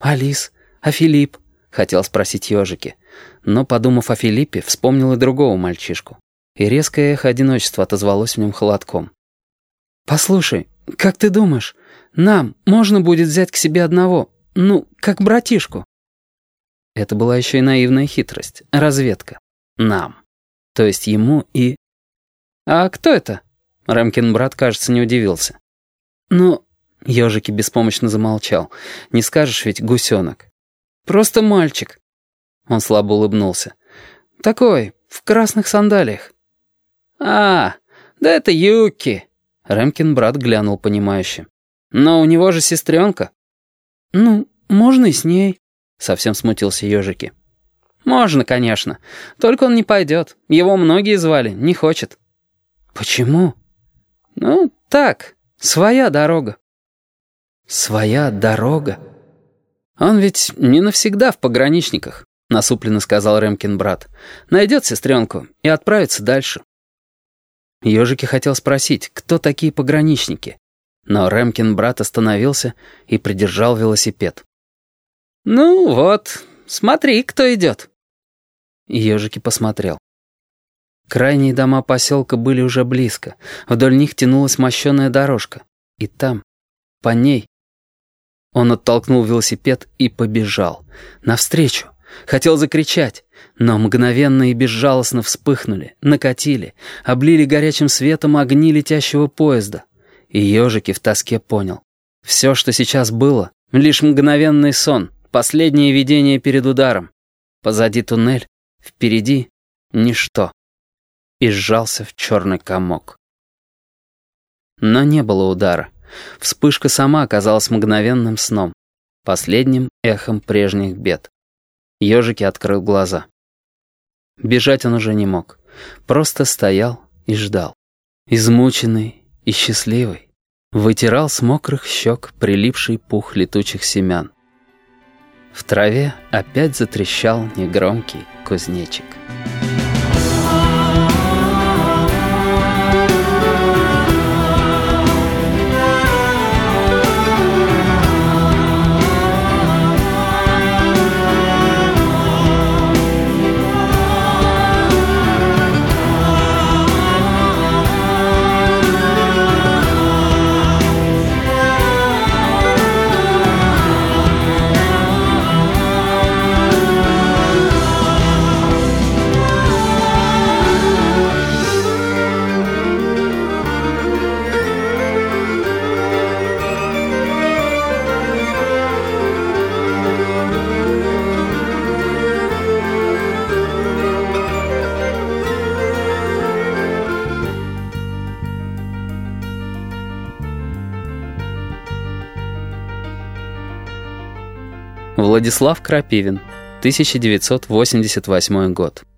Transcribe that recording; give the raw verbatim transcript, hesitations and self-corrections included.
«Алис, а Филипп?» — хотел спросить ежики. Но, подумав о Филиппе, вспомнил и другого мальчишку. И резкое эхо одиночества отозвалось в нем холодком. «Послушай, как ты думаешь, нам можно будет взять к себе одного, ну, как братишку?» Это была еще и наивная хитрость, разведка. «Нам». То есть ему и... «А кто это?» Рэмкин брат, кажется, не удивился. «Ну...» — ежики беспомощно замолчал. «Не скажешь ведь гусенок». «Просто мальчик». Он слабо улыбнулся. «Такой, в красных сандалиях». «А, да это Юки». Рэмкин брат глянул понимающе. «Но у него же сестренка». «Ну, можно и с ней», — совсем смутился ежики. «Можно, конечно. Только он не пойдет. Его многие звали, не хочет». «Почему?» «Ну, так, своя дорога». «Своя дорога?» «Он ведь не навсегда в пограничниках», — насупленно сказал Рэмкин брат. «Найдет сестренку и отправится дальше». Ежики хотел спросить, кто такие пограничники, но Рэмкин брат остановился и придержал велосипед. «Ну вот, смотри, кто идет». Ежики посмотрел. Крайние дома поселка были уже близко. Вдоль них тянулась мощеная дорожка. И там, по ней... Он оттолкнул велосипед и побежал. Навстречу. Хотел закричать, но мгновенно и безжалостно вспыхнули, накатили, облили горячим светом огни летящего поезда. И ежики в тоске понял. Все, что сейчас было, лишь мгновенный сон, последнее видение перед ударом. Позади туннель, впереди ничто. И сжался в черный комок. Но не было удара. Вспышка сама оказалась мгновенным сном, последним эхом прежних бед. Ежики открыл глаза. Бежать он уже не мог. Просто стоял и ждал. Измученный и счастливый. Вытирал с мокрых щек прилипший пух летучих семян. В траве опять затрещал негромкий кузнечик. Владислав Крапивин, тысяча девятьсот восемьдесят восьмой год.